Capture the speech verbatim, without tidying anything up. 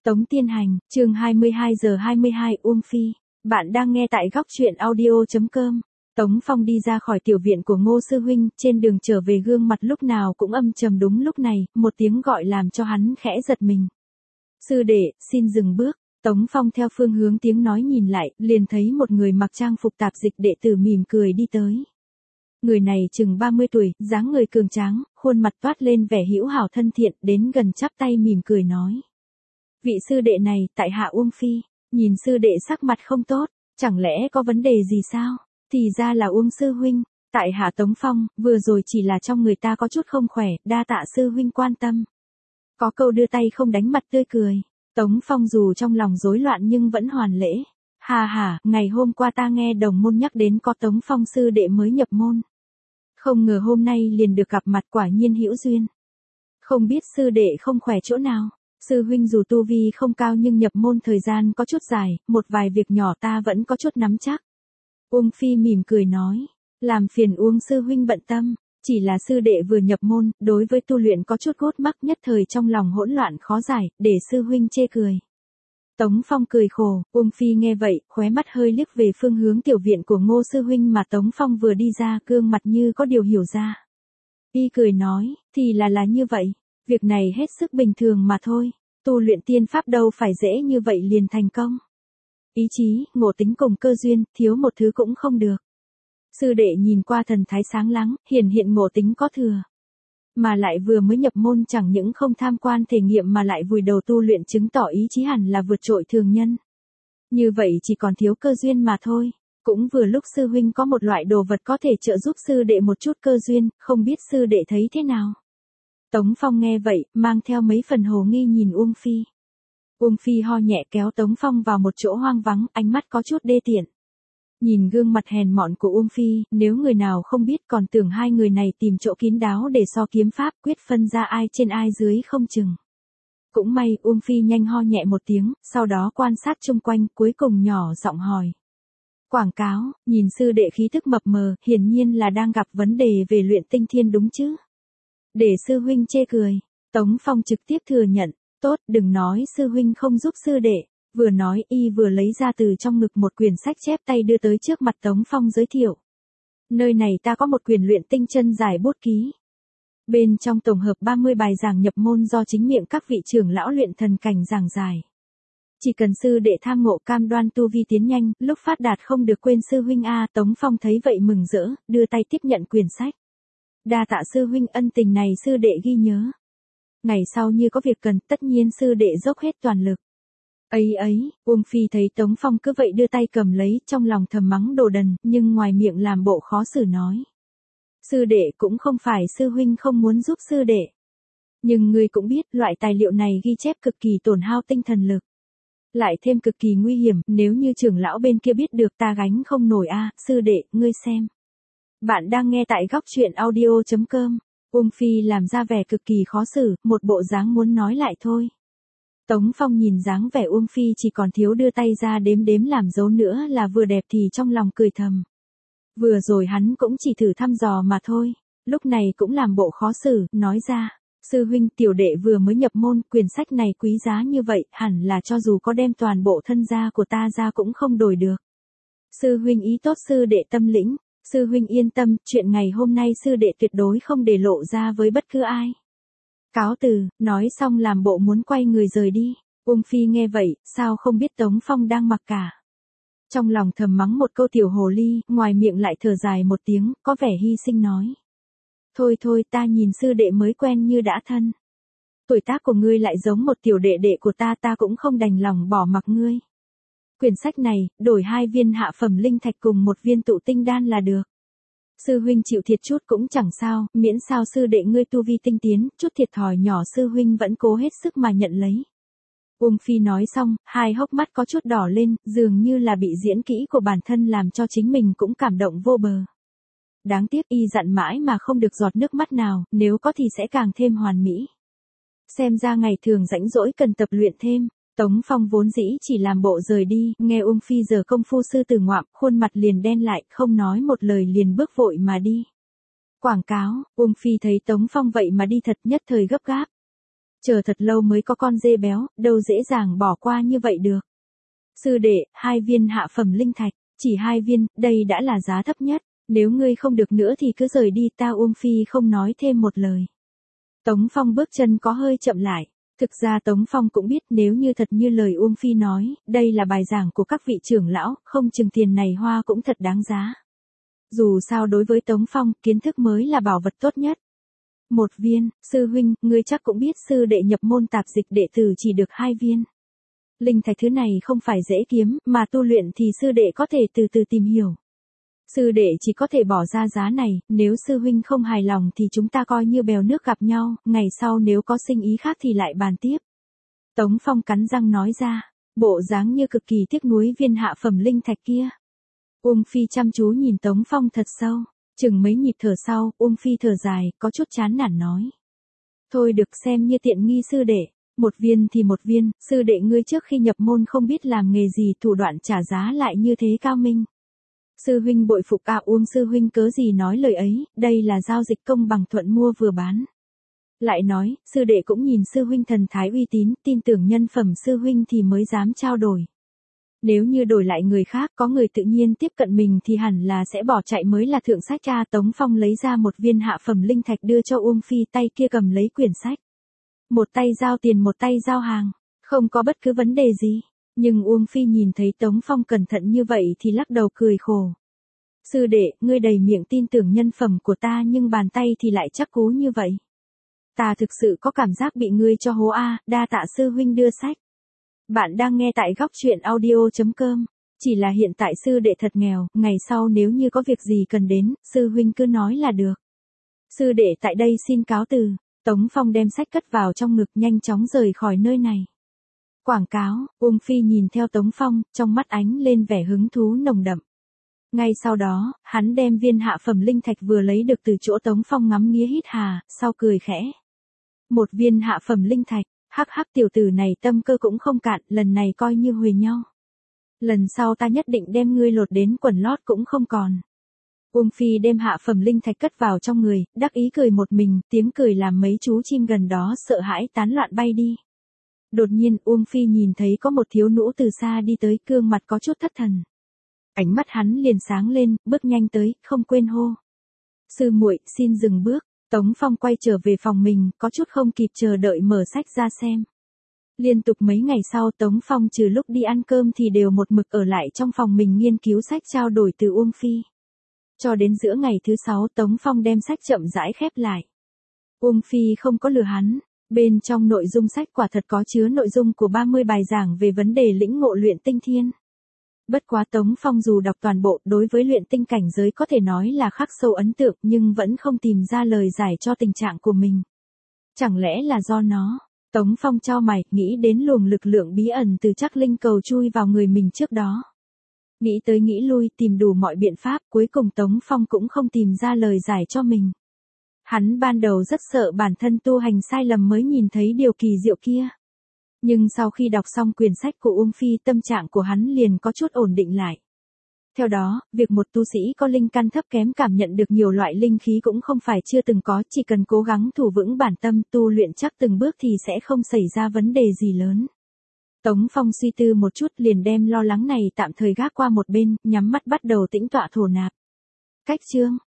Tống Tiên Hành, chương hai mươi hai giờ hai mươi hai Uông Phi. Bạn đang nghe tại góc truyện audio.com. Tống Phong đi ra khỏi tiểu viện của Ngô Sư Huynh, trên đường trở về gương mặt lúc nào cũng âm trầm đúng lúc này, một tiếng gọi làm cho hắn khẽ giật mình. Sư đệ, xin dừng bước. Tống Phong theo phương hướng tiếng nói nhìn lại, liền thấy một người mặc trang phục tạp dịch đệ tử mỉm cười đi tới. Người này chừng ba mươi tuổi, dáng người cường tráng, khuôn mặt toát lên vẻ hữu hảo thân thiện, đến gần chắp tay mỉm cười nói. Vị sư đệ này, tại hạ Uông Phi, nhìn sư đệ sắc mặt không tốt, chẳng lẽ có vấn đề gì sao? Thì ra là Uông sư huynh, tại hạ Tống Phong, vừa rồi chỉ là trong người ta có chút không khỏe, đa tạ sư huynh quan tâm. Có câu đưa tay không đánh mặt tươi cười, Tống Phong dù trong lòng rối loạn nhưng vẫn hoàn lễ. Hà hà, ngày hôm qua ta nghe đồng môn nhắc đến có Tống Phong sư đệ mới nhập môn. Không ngờ hôm nay liền được gặp mặt, quả nhiên hữu duyên. Không biết sư đệ không khỏe chỗ nào? Sư huynh dù tu vi không cao nhưng nhập môn thời gian có chút dài, một vài việc nhỏ ta vẫn có chút nắm chắc. Uông Phi mỉm cười nói, làm phiền Uông sư huynh bận tâm, chỉ là sư đệ vừa nhập môn, đối với tu luyện có chút gút mắc, nhất thời trong lòng hỗn loạn khó giải, để sư huynh chê cười. Tống Phong cười khổ, Uông Phi nghe vậy, khóe mắt hơi liếc về phương hướng tiểu viện của Ngô sư huynh mà Tống Phong vừa đi ra, gương mặt như có điều hiểu ra. Y cười nói, thì là là như vậy. Việc này hết sức bình thường mà thôi, tu luyện tiên pháp đâu phải dễ như vậy liền thành công. Ý chí, ngộ tính cùng cơ duyên, thiếu một thứ cũng không được. Sư đệ nhìn qua thần thái sáng láng, hiển hiện ngộ tính có thừa. Mà lại vừa mới nhập môn chẳng những không tham quan thể nghiệm mà lại vùi đầu tu luyện, chứng tỏ ý chí hẳn là vượt trội thường nhân. Như vậy chỉ còn thiếu cơ duyên mà thôi. Cũng vừa lúc sư huynh có một loại đồ vật có thể trợ giúp sư đệ một chút cơ duyên, không biết sư đệ thấy thế nào. Tống Phong nghe vậy, mang theo mấy phần hồ nghi nhìn Uông Phi. Uông Phi ho nhẹ kéo Tống Phong vào một chỗ hoang vắng, ánh mắt có chút đê tiện. Nhìn gương mặt hèn mọn của Uông Phi, nếu người nào không biết còn tưởng hai người này tìm chỗ kín đáo để so kiếm pháp, quyết phân ra ai trên ai dưới không chừng. Cũng may, Uông Phi nhanh ho nhẹ một tiếng, sau đó quan sát chung quanh, cuối cùng nhỏ giọng hỏi. Quảng cáo, nhìn sư đệ khí thức mập mờ, hiển nhiên là đang gặp vấn đề về luyện tinh thiên đúng chứ? Để sư huynh chê cười, Tống Phong trực tiếp thừa nhận, tốt, đừng nói sư huynh không giúp sư đệ, vừa nói y vừa lấy ra từ trong ngực một quyển sách chép tay đưa tới trước mặt Tống Phong giới thiệu. Nơi này ta có một quyển luyện tinh chân giải bút ký. Bên trong tổng hợp ba mươi bài giảng nhập môn do chính miệng các vị trưởng lão luyện thần cảnh giảng giải. Chỉ cần sư đệ tham ngộ cam đoan tu vi tiến nhanh, lúc phát đạt không được quên sư huynh a. Tống Phong thấy vậy mừng rỡ, đưa tay tiếp nhận quyển sách. Đa tạ sư huynh, ân tình này sư đệ ghi nhớ. Ngày sau như có việc cần, tất nhiên sư đệ dốc hết toàn lực. Ấy ấy, Uông Phi thấy Tống Phong cứ vậy đưa tay cầm lấy, trong lòng thầm mắng đồ đần, nhưng ngoài miệng làm bộ khó xử nói. Sư đệ cũng không phải sư huynh không muốn giúp sư đệ. Nhưng ngươi cũng biết, loại tài liệu này ghi chép cực kỳ tổn hao tinh thần lực. Lại thêm cực kỳ nguy hiểm, nếu như trưởng lão bên kia biết được ta gánh không nổi a. Sư đệ, ngươi xem. Bạn đang nghe tại góc truyện audio.com. Uông Phi làm ra vẻ cực kỳ khó xử, một bộ dáng muốn nói lại thôi. Tống Phong nhìn dáng vẻ Uông Phi chỉ còn thiếu đưa tay ra đếm đếm làm dấu nữa là vừa đẹp thì trong lòng cười thầm. Vừa rồi hắn cũng chỉ thử thăm dò mà thôi, lúc này cũng làm bộ khó xử, nói ra. Sư huynh, tiểu đệ vừa mới nhập môn, quyển sách này quý giá như vậy, hẳn là cho dù có đem toàn bộ thân gia của ta ra cũng không đổi được. Sư huynh ý tốt, sư đệ tâm lĩnh. Sư huynh yên tâm, chuyện ngày hôm nay sư đệ tuyệt đối không để lộ ra với bất cứ ai. Cáo từ, nói xong làm bộ muốn quay người rời đi. Uông Phi nghe vậy, sao không biết Tống Phong đang mặc cả. Trong lòng thầm mắng một câu tiểu hồ ly, ngoài miệng lại thở dài một tiếng, có vẻ hy sinh nói. Thôi thôi, ta nhìn sư đệ mới quen như đã thân. Tuổi tác của ngươi lại giống một tiểu đệ đệ của ta, ta cũng không đành lòng bỏ mặc ngươi. Quyển sách này, đổi hai viên hạ phẩm linh thạch cùng một viên tụ tinh đan là được. Sư huynh chịu thiệt chút cũng chẳng sao, miễn sao sư đệ ngươi tu vi tinh tiến, chút thiệt thòi nhỏ sư huynh vẫn cố hết sức mà nhận lấy. Uông Phi nói xong, hai hốc mắt có chút đỏ lên, dường như là bị diễn kỹ của bản thân làm cho chính mình cũng cảm động vô bờ. Đáng tiếc y dặn mãi mà không được giọt nước mắt nào, nếu có thì sẽ càng thêm hoàn mỹ. Xem ra ngày thường rãnh rỗi cần tập luyện thêm. Tống Phong vốn dĩ chỉ làm bộ rời đi, nghe Uông Phi giờ công phu sư tử ngoạm, khuôn mặt liền đen lại, không nói một lời liền bước vội mà đi. Quảng cáo, Uông Phi thấy Tống Phong vậy mà đi thật nhất thời gấp gáp. Chờ thật lâu mới có con dê béo, đâu dễ dàng bỏ qua như vậy được. Sư đệ, hai viên hạ phẩm linh thạch, chỉ hai viên, đây đã là giá thấp nhất, nếu ngươi không được nữa thì cứ rời đi, ta Uông Phi không nói thêm một lời. Tống Phong bước chân có hơi chậm lại. Thực ra Tống Phong cũng biết nếu như thật như lời Uông Phi nói, đây là bài giảng của các vị trưởng lão, không chừng tiền này hoa cũng thật đáng giá. Dù sao đối với Tống Phong, kiến thức mới là bảo vật tốt nhất. Một viên, sư huynh, ngươi chắc cũng biết sư đệ nhập môn tạp dịch đệ tử chỉ được hai viên. Linh thạch thứ này không phải dễ kiếm, mà tu luyện thì sư đệ có thể từ từ tìm hiểu. Sư đệ chỉ có thể bỏ ra giá này, nếu sư huynh không hài lòng thì chúng ta coi như bèo nước gặp nhau, ngày sau nếu có sinh ý khác thì lại bàn tiếp. Tống Phong cắn răng nói ra, bộ dáng như cực kỳ tiếc nuối viên hạ phẩm linh thạch kia. Uông Phi chăm chú nhìn Tống Phong thật sâu, chừng mấy nhịp thở sau, Uông Phi thở dài, có chút chán nản nói. Thôi được, xem như tiện nghi sư đệ, một viên thì một viên, sư đệ ngươi trước khi nhập môn không biết làm nghề gì, thủ đoạn trả giá lại như thế cao minh. Sư huynh bội phục à, Uông sư huynh cớ gì nói lời ấy, đây là giao dịch công bằng, thuận mua vừa bán. Lại nói, sư đệ cũng nhìn sư huynh thần thái uy tín, tin tưởng nhân phẩm sư huynh thì mới dám trao đổi. Nếu như đổi lại người khác, có người tự nhiên tiếp cận mình thì hẳn là sẽ bỏ chạy mới là thượng sách cha. Tống Phong lấy ra một viên hạ phẩm linh thạch đưa cho Uông Phi, tay kia cầm lấy quyển sách. Một tay giao tiền, một tay giao hàng, không có bất cứ vấn đề gì. Nhưng Uông Phi nhìn thấy Tống Phong cẩn thận như vậy thì lắc đầu cười khổ. Sư đệ, ngươi đầy miệng tin tưởng nhân phẩm của ta nhưng bàn tay thì lại chắc cú như vậy. Ta thực sự có cảm giác bị ngươi cho hố a, đa tạ sư huynh đưa sách. Bạn đang nghe tại góc truyện audio chấm com. Chỉ là hiện tại sư đệ thật nghèo, ngày sau nếu như có việc gì cần đến, sư huynh cứ nói là được. Sư đệ tại đây xin cáo từ. Tống Phong đem sách cất vào trong ngực, nhanh chóng rời khỏi nơi này. Quảng cáo, Uông Phi nhìn theo Tống Phong, trong mắt ánh lên vẻ hứng thú nồng đậm. Ngay sau đó, hắn đem viên hạ phẩm linh thạch vừa lấy được từ chỗ Tống Phong ngắm nghía hít hà, sau cười khẽ. Một viên hạ phẩm linh thạch, hắc hắc, tiểu tử này tâm cơ cũng không cạn, lần này coi như huề nhau. Lần sau ta nhất định đem ngươi lột đến quần lót cũng không còn. Uông Phi đem hạ phẩm linh thạch cất vào trong người, đắc ý cười một mình, tiếng cười làm mấy chú chim gần đó sợ hãi tán loạn bay đi. Đột nhiên Uông Phi nhìn thấy có một thiếu nữ từ xa đi tới, gương mặt có chút thất thần. Ánh mắt hắn liền sáng lên, bước nhanh tới, không quên hô. Sư muội, xin dừng bước. Tống Phong quay trở về phòng mình, có chút không kịp chờ đợi mở sách ra xem. Liên tục mấy ngày sau Tống Phong trừ lúc đi ăn cơm thì đều một mực ở lại trong phòng mình nghiên cứu sách trao đổi từ Uông Phi. Cho đến giữa ngày thứ sáu Tống Phong đem sách chậm rãi khép lại. Uông Phi không có lừa hắn. Bên trong nội dung sách quả thật có chứa nội dung của ba mươi bài giảng về vấn đề lĩnh ngộ luyện tinh thiên. Bất quá Tống Phong dù đọc toàn bộ, đối với luyện tinh cảnh giới có thể nói là khắc sâu ấn tượng, nhưng vẫn không tìm ra lời giải cho tình trạng của mình. Chẳng lẽ là do nó? Tống Phong chau mày, nghĩ đến luồng lực lượng bí ẩn từ Trắc Linh cầu chui vào người mình trước đó. Nghĩ tới nghĩ lui, tìm đủ mọi biện pháp, cuối cùng Tống Phong cũng không tìm ra lời giải cho mình. Hắn ban đầu rất sợ bản thân tu hành sai lầm mới nhìn thấy điều kỳ diệu kia. Nhưng sau khi đọc xong quyển sách của Uông Phi, tâm trạng của hắn liền có chút ổn định lại. Theo đó, việc một tu sĩ có linh căn thấp kém cảm nhận được nhiều loại linh khí cũng không phải chưa từng có, chỉ cần cố gắng thủ vững bản tâm, tu luyện chắc từng bước thì sẽ không xảy ra vấn đề gì lớn. Tống Phong suy tư một chút liền đem lo lắng này tạm thời gác qua một bên, nhắm mắt bắt đầu tĩnh tọa thổ nạp. Cách chương